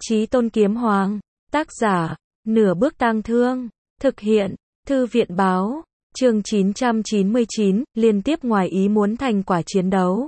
Chí Tôn Kiếm Hoàng, tác giả, Nửa Bước Tang Thương, thực hiện, Thư viện báo, chương 999, liên tiếp ngoài ý muốn thành quả chiến đấu.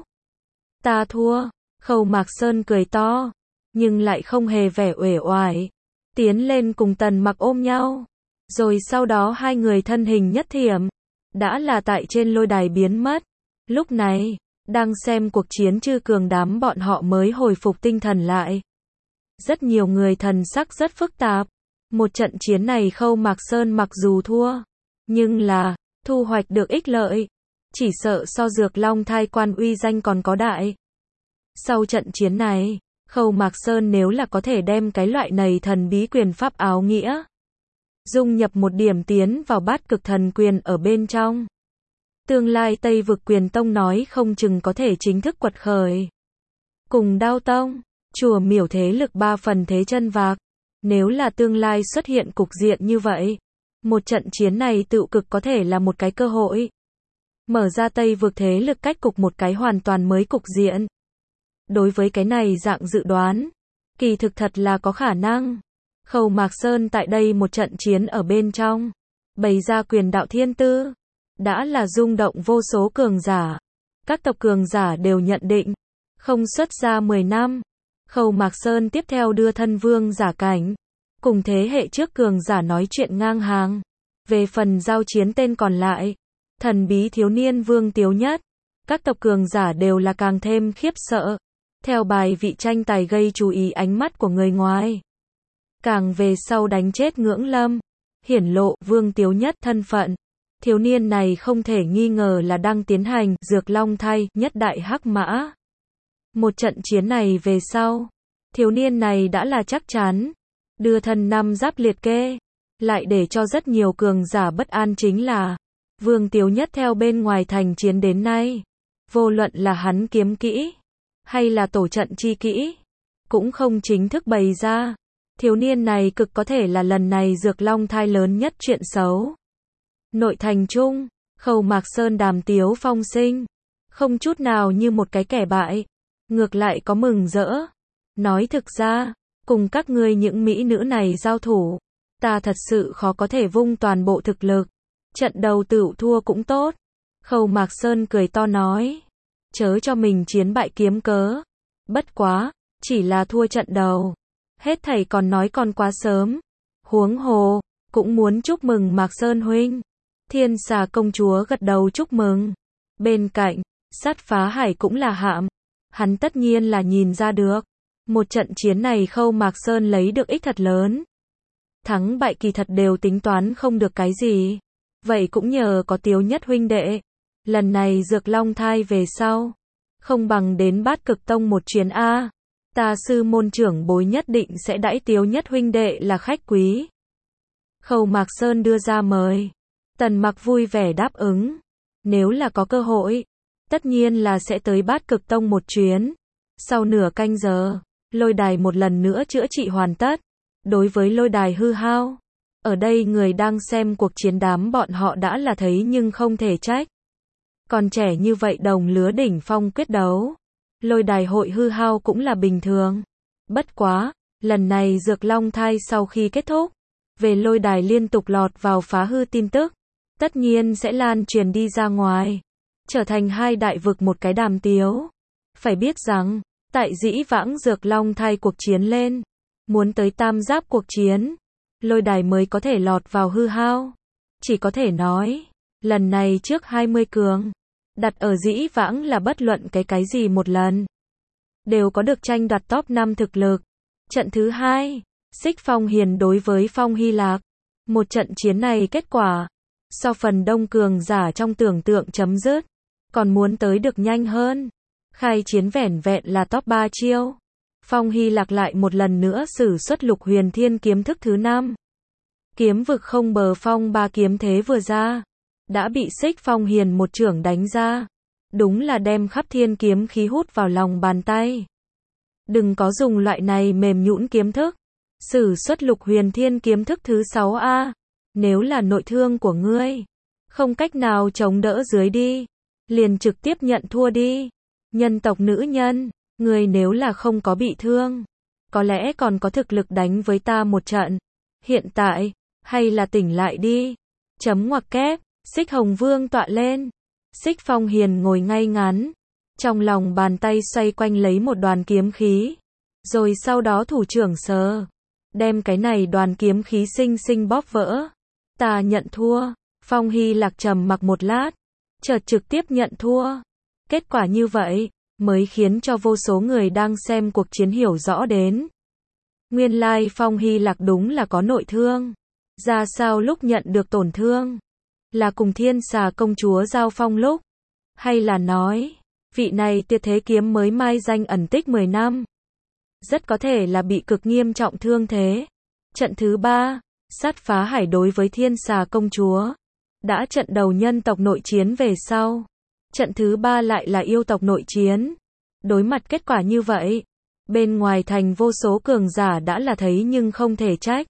Ta thua, Khâu Mạc Sơn cười to, nhưng lại không hề vẻ uể oải, tiến lên cùng Tần Mặc ôm nhau, rồi sau đó hai người thân hình nhất thiểm, đã là tại trên lôi đài biến mất. Lúc này, đang xem cuộc chiến chư cường đám bọn họ mới hồi phục tinh thần lại. Rất nhiều người thần sắc rất phức tạp. Một trận chiến này Khâu Mạc Sơn mặc dù thua, nhưng là thu hoạch được ích lợi, chỉ sợ so Dược Long Thai Quan uy danh còn có đại. Sau trận chiến này, Khâu Mạc Sơn nếu là có thể đem cái loại này thần bí quyền pháp áo nghĩa, dung nhập một điểm tiến vào Bát Cực Thần Quyền ở bên trong, tương lai Tây Vực Quyền Tông nói không chừng có thể chính thức quật khởi. Cùng Đao Tông, Chùa Miểu thế lực 3 phần thế chân vạc. Nếu là tương lai xuất hiện cục diện như vậy, một trận chiến này tựu cực có thể là một cái cơ hội. Mở ra Tây Vực thế lực cách cục một cái hoàn toàn mới cục diện. Đối với cái này dạng dự đoán, kỳ thực thật là có khả năng. Khâu Mạc Sơn tại đây một trận chiến ở bên trong, bày ra quyền đạo thiên tư, đã là rung động vô số cường giả. Các tộc cường giả đều nhận định, không xuất ra 10 năm. Khâu Mạc Sơn tiếp theo đưa thân vương giả cảnh, cùng thế hệ trước cường giả nói chuyện ngang hàng. Về phần giao chiến tên còn lại, thần bí thiếu niên Vương Tiếu Nhất, các tộc cường giả đều là càng thêm khiếp sợ. Theo bài vị tranh tài gây chú ý ánh mắt của người ngoài. Càng về sau đánh chết Ngưỡng Lâm, hiển lộ Vương Tiếu Nhất thân phận. Thiếu niên này không thể nghi ngờ là đang tiến hành Dược Long Thai Nhất Đại Hắc Mã. Một trận chiến này về sau, thiếu niên này đã là chắc chắn, đưa thân 5 giáp liệt kê, lại để cho rất nhiều cường giả bất an chính là, Vương Tiếu Nhất theo bên ngoài thành chiến đến nay, vô luận là hắn kiếm kỹ, hay là tổ trận chi kỹ, cũng không chính thức bày ra. Thiếu niên này cực có thể là lần này Dược Long Thai lớn nhất chuyện xấu. Nội thành trung, Khâu Mạc Sơn đàm tiếu phong sinh, không chút nào như một cái kẻ bại, ngược lại có mừng rỡ. Nói thực ra, cùng các ngươi những mỹ nữ này giao thủ, ta thật sự khó có thể vung toàn bộ thực lực. Trận đầu tựu thua cũng tốt. Khâu Mạc Sơn cười to nói, chớ cho mình chiến bại kiếm cớ. Bất quá, chỉ là thua trận đầu, hết thảy còn nói còn quá sớm. Huống hồ, cũng muốn chúc mừng Mạc Sơn huynh. Thiên Xà công chúa gật đầu chúc mừng. Bên cạnh, Sát Phá Hải cũng là hạm. Hắn tất nhiên là nhìn ra được, một trận chiến này Khâu Mạc Sơn lấy được ích thật lớn. Thắng bại kỳ thật đều tính toán không được cái gì. Vậy cũng nhờ có Tiếu Nhất huynh đệ. Lần này Dược Long Thai về sau, không bằng đến Bát Cực Tông một chuyến A. Ta sư môn trưởng bối nhất định sẽ đãi Tiếu Nhất huynh đệ là khách quý. Khâu Mạc Sơn đưa ra mời. Tần Mặc vui vẻ đáp ứng. Nếu là có cơ hội, tất nhiên là sẽ tới Bát Cực Tông một chuyến. Sau nửa canh giờ, lôi đài một lần nữa chữa trị hoàn tất. Đối với lôi đài hư hao, ở đây người đang xem cuộc chiến đám bọn họ đã là thấy nhưng không thể trách. Còn trẻ như vậy đồng lứa đỉnh phong quyết đấu, lôi đài hội hư hao cũng là bình thường. Bất quá, lần này Dược Long Thai sau khi kết thúc, về lôi đài liên tục lọt vào phá hư tin tức, tất nhiên sẽ lan truyền đi ra ngoài, trở thành hai đại vực một cái đàm tiếu. Phải biết rằng, tại dĩ vãng Dược Long Thai cuộc chiến lên, muốn tới tam giáp cuộc chiến, lôi đài mới có thể lọt vào hư hao. Chỉ có thể nói, lần này trước 20 cường, đặt ở dĩ vãng là bất luận cái gì một lần, đều có được tranh đoạt top 5 thực lực. Trận thứ 2, Xích Phong Hiền đối với Phong Hy Lạc. Một trận chiến này kết quả, so phần đông cường giả trong tưởng tượng chấm dứt, còn muốn tới được nhanh hơn. Khai chiến vẻn vẹn là top 3 chiêu. Phong Hy Lạc lại một lần nữa sử xuất Lục Huyền Thiên kiếm thức thứ 5. Kiếm vực không bờ phong 3 kiếm thế vừa ra, đã bị Xích Phong Hiền một chưởng đánh ra. Đúng là đem khắp thiên kiếm khí hút vào lòng bàn tay. Đừng có dùng loại này mềm nhũn kiếm thức. Sử xuất Lục Huyền Thiên kiếm thức thứ 6A. Nếu là nội thương của ngươi, không cách nào chống đỡ dưới đi, liền trực tiếp nhận thua đi. Nhân tộc nữ nhân, ngươi nếu là không có bị thương, có lẽ còn có thực lực đánh với ta một trận. Hiện tại, hay là tỉnh lại đi. Chấm ngoặc kép, Xích Hồng Vương tọa lên. Xích Phong Hiền ngồi ngay ngắn. Trong lòng bàn tay xoay quanh lấy một đoàn kiếm khí. Rồi sau đó thủ trưởng sờ. Đem cái này đoàn kiếm khí xinh xinh bóp vỡ. Ta nhận thua. Phong Hy Lạc trầm mặc một lát. Chợt trực tiếp nhận thua. Kết quả như vậy, mới khiến cho vô số người đang xem cuộc chiến hiểu rõ đến. Nguyên lai Phong Hy Lạc đúng là có nội thương. Ra sao lúc nhận được tổn thương? Là cùng Thiên Xà công chúa giao phong lúc? Hay là nói, vị này tuyệt thế kiếm mới mai danh ẩn tích 10 năm? Rất có thể là bị cực nghiêm trọng thương thế. Trận thứ 3, sát phá hải đối với Thiên Xà công chúa. Đã trận đầu nhân tộc nội chiến về sau. Trận thứ 3 lại là yêu tộc nội chiến. Đối mặt kết quả như vậy, bên ngoài thành vô số cường giả đã là thấy nhưng không thể trách.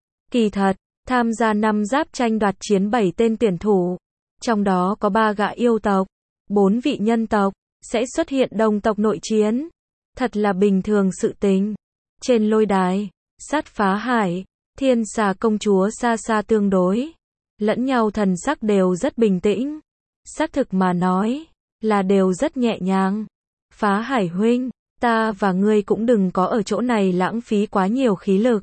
Kỳ thật, tham gia 5 giáp tranh đoạt chiến 7 tên tuyển thủ. Trong đó có 3 gã yêu tộc, 4 vị nhân tộc, sẽ xuất hiện đồng tộc nội chiến. Thật là bình thường sự tình. Trên lôi đài, sát phá hải, Thiên Xà công chúa xa xa tương đối. Lẫn nhau thần sắc đều rất bình tĩnh. Xác thực mà nói, là đều rất nhẹ nhàng. Phá hải huynh, ta và ngươi cũng đừng có ở chỗ này lãng phí quá nhiều khí lực.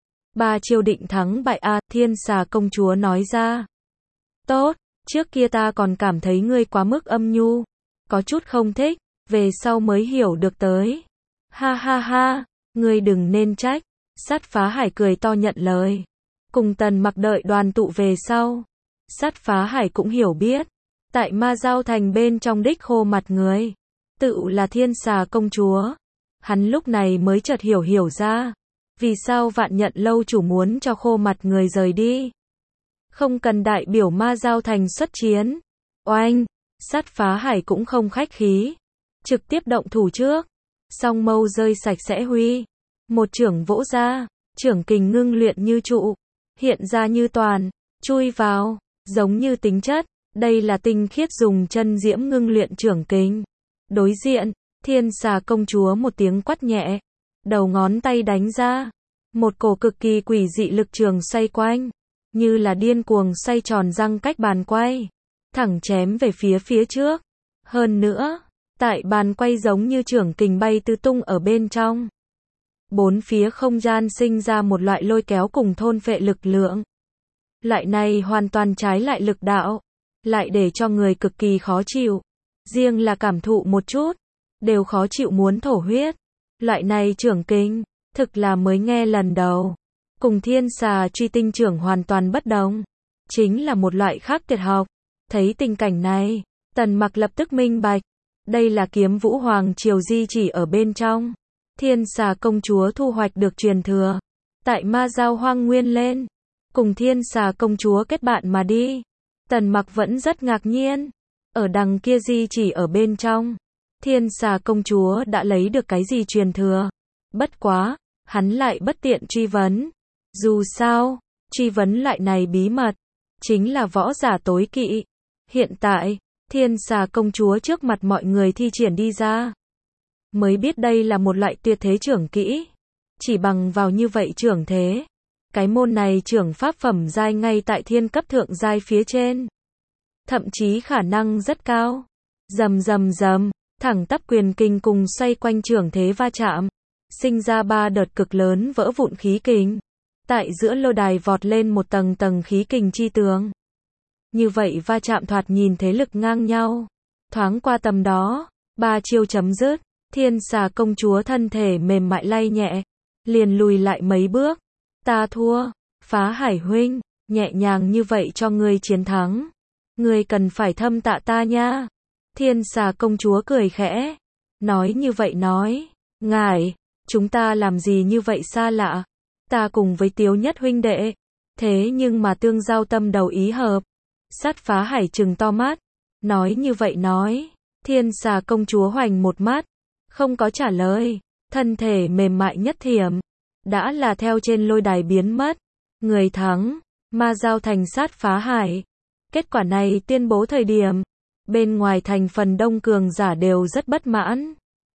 3 chiêu định thắng bại a, Thiên Xà công chúa nói ra. Tốt, trước kia ta còn cảm thấy ngươi quá mức âm nhu. Có chút không thích, về sau mới hiểu được tới. Ha ha ha, ngươi đừng nên trách. Sát phá hải cười to nhận lời. Cùng Tần Mặc đợi đoàn tụ về sau. Sát phá hải cũng hiểu biết. Tại Ma Giao Thành bên trong đích khô mặt người. Tự là Thiên Xà công chúa. Hắn lúc này mới chợt hiểu ra. Vì sao Vạn Nhận lâu chủ muốn cho khô mặt người rời đi. Không cần đại biểu Ma Giao Thành xuất chiến. Oanh, sát phá hải cũng không khách khí. Trực tiếp động thủ trước. Song mâu rơi sạch sẽ huy. Một chưởng vỗ ra. Chưởng kình ngưng luyện như trụ. Hiện ra như toàn. Chui vào. Giống như tính chất. Đây là tinh khiết dùng chân diễm ngưng luyện chưởng kình. Đối diện, Thiên Xà công chúa một tiếng quát nhẹ. Đầu ngón tay đánh ra. Một cổ cực kỳ quỷ dị lực trường xoay quanh. Như là điên cuồng xoay tròn răng cách bàn quay. Thẳng chém về phía trước. Hơn nữa, tại bàn quay giống như chưởng kình bay tứ tung ở bên trong. Bốn phía không gian sinh ra một loại lôi kéo cùng thôn phệ lực lượng. Loại này hoàn toàn trái lại lực đạo. Lại để cho người cực kỳ khó chịu. Riêng là cảm thụ một chút. Đều khó chịu muốn thổ huyết. Loại này chưởng kình. Thực là mới nghe lần đầu. Cùng Thiên Xà truy tinh chưởng hoàn toàn bất đồng. Chính là một loại khác tuyệt học. Thấy tình cảnh này, Tần Mặc lập tức minh bạch. Đây là kiếm Vũ Hoàng Triều di chỉ ở bên trong. Thiên Xà công chúa thu hoạch được truyền thừa. Tại Ma Giao Hoang Nguyên lên. Cùng Thiên Xà công chúa kết bạn mà đi. Tần Mặc vẫn rất ngạc nhiên. Ở đằng kia di chỉ ở bên trong. Thiên Xà công chúa đã lấy được cái gì truyền thừa. Bất quá, hắn lại bất tiện truy vấn. Dù sao, truy vấn loại này bí mật. Chính là võ giả tối kỵ. Hiện tại, Thiên Xà công chúa trước mặt mọi người thi triển đi ra. Mới biết đây là một loại tuyệt thế chưởng kỹ. Chỉ bằng vào như vậy chưởng thế. Cái môn này chưởng pháp phẩm giai ngay tại thiên cấp thượng giai phía trên. Thậm chí khả năng rất cao. Rầm rầm rầm, thẳng tắp quyền kình cùng xoay quanh chưởng thế va chạm. Sinh ra 3 đợt cực lớn vỡ vụn khí kình. Tại giữa lô đài vọt lên một tầng tầng khí kình chi tường. Như vậy va chạm thoạt nhìn thế lực ngang nhau. Thoáng qua tầm đó, 3 chiêu chấm dứt. Thiên Xà công chúa thân thể mềm mại lay nhẹ. Liền lùi lại mấy bước. Ta thua. Phá hải huynh, nhẹ nhàng như vậy cho ngươi chiến thắng. Ngươi cần phải thâm tạ ta nha. Thiên Xà công chúa cười khẽ. Nói như vậy nói. Ngài, chúng ta làm gì như vậy xa lạ. Ta cùng với Tiếu Nhất huynh đệ. Thế nhưng mà tương giao tâm đầu ý hợp. Sát phá hải trừng to mắt. Nói như vậy nói. Thiên Xà công chúa hoành một mắt. Không có trả lời. Thân thể mềm mại nhất thiểm. Đã là theo trên lôi đài biến mất. Người thắng. Ma Giao Thành sát phá hải. Kết quả này tuyên bố thời điểm. Bên ngoài thành phần đông cường giả đều rất bất mãn.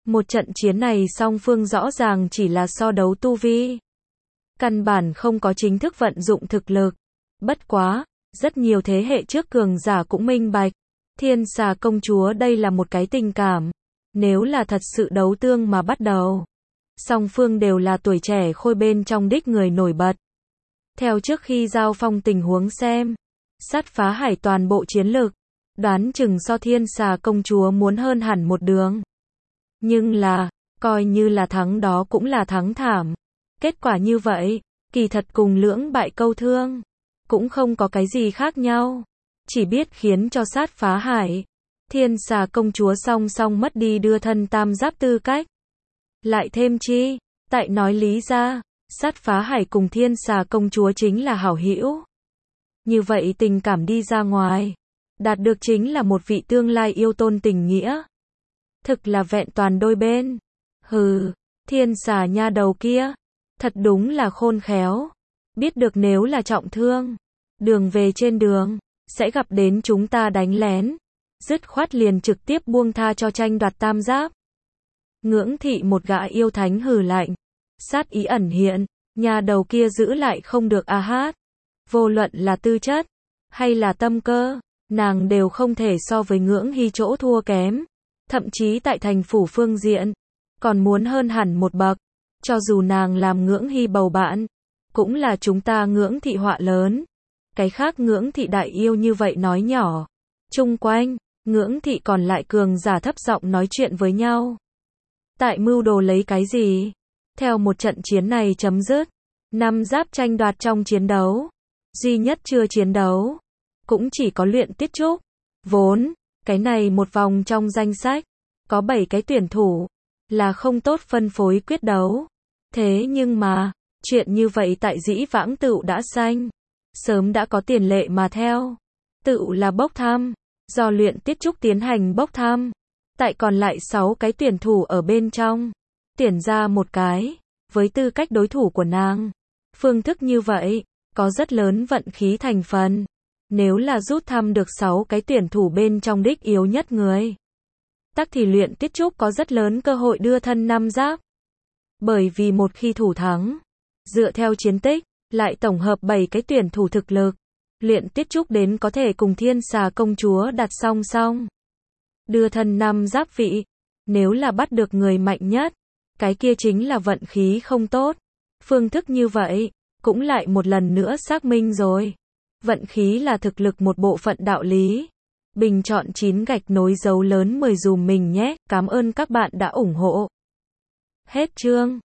Một trận chiến này song phương rõ ràng chỉ là so đấu tu vi. Căn bản không có chính thức vận dụng thực lực. Bất quá, rất nhiều thế hệ trước cường giả cũng minh bạch. Thiên Xà công chúa đây là một cái tình cảm. Nếu là thật sự đấu tương mà bắt đầu. Song phương đều là tuổi trẻ khôi bên trong đích người nổi bật. Theo trước khi giao phong tình huống xem. Sát phá hải toàn bộ chiến lực. Đoán chừng so Thiên Xà công chúa muốn hơn hẳn một đường. Nhưng là, coi như là thắng đó cũng là thắng thảm. Kết quả như vậy, kỳ thật cùng lưỡng bại câu thương. Cũng không có cái gì khác nhau. Chỉ biết khiến cho sát phá hải. Thiên Xà công chúa song song mất đi đưa thân tam giáp tư cách. Lại thêm chi, tại nói lý ra, sát phá hải cùng Thiên Xà công chúa chính là hảo hữu. Như vậy tình cảm đi ra ngoài. Đạt được chính là một vị tương lai yêu tôn tình nghĩa. Thực là vẹn toàn đôi bên. Hừ, Thiên Xà nha đầu kia. Thật đúng là khôn khéo. Biết được nếu là trọng thương. Đường về trên đường. Sẽ gặp đến chúng ta đánh lén. Dứt khoát liền trực tiếp buông tha cho tranh đoạt tam giáp. Ngưỡng thị một gã yêu thánh hừ lạnh. Sát ý ẩn hiện. Nhà đầu kia giữ lại không được a hát. Vô luận là tư chất. Hay là tâm cơ. Nàng đều không thể so với Ngưỡng Hy chỗ thua kém. Thậm chí tại thành phủ phương diện. Còn muốn hơn hẳn một bậc. Cho dù nàng làm Ngưỡng Hy bầu bạn. Cũng là chúng ta Ngưỡng thị họa lớn. Cái khác Ngưỡng thị đại yêu như vậy nói nhỏ. Chung quanh, Ngưỡng thị còn lại cường giả thấp giọng nói chuyện với nhau. Tại mưu đồ lấy cái gì? Theo một trận chiến này chấm dứt. 5 giáp tranh đoạt trong chiến đấu. Duy nhất chưa chiến đấu. Cũng chỉ có Luyện Tiết Trúc. Vốn, cái này một vòng trong danh sách. Có 7 cái tuyển thủ. Là không tốt phân phối quyết đấu. Thế nhưng mà, chuyện như vậy tại dĩ vãng tựu đã sanh. Sớm đã có tiền lệ mà theo. Tựu là bốc thăm. Do Luyện Tiết Trúc tiến hành bốc thăm. Tại còn lại 6 cái tuyển thủ ở bên trong. Tuyển ra một cái. Với tư cách đối thủ của nàng. Phương thức như vậy, có rất lớn vận khí thành phần. Nếu là rút thăm được 6 cái tuyển thủ bên trong đích yếu nhất người. Tắc thì Luyện Tiết Trúc có rất lớn cơ hội đưa thân 5 giáp. Bởi vì một khi thủ thắng. Dựa theo chiến tích, lại tổng hợp 7 cái tuyển thủ thực lực. Luyện Tiết Trúc đến có thể cùng Thiên Xà công chúa đặt song song. Đưa thân 5 giáp vị. Nếu là bắt được người mạnh nhất. Cái kia chính là vận khí không tốt. Phương thức như vậy, cũng lại một lần nữa xác minh rồi. Vận khí là thực lực một bộ phận đạo lý. Bình chọn 9 gạch nối dấu lớn 10 dùm mình nhé. Cảm ơn các bạn đã ủng hộ. Hết chương.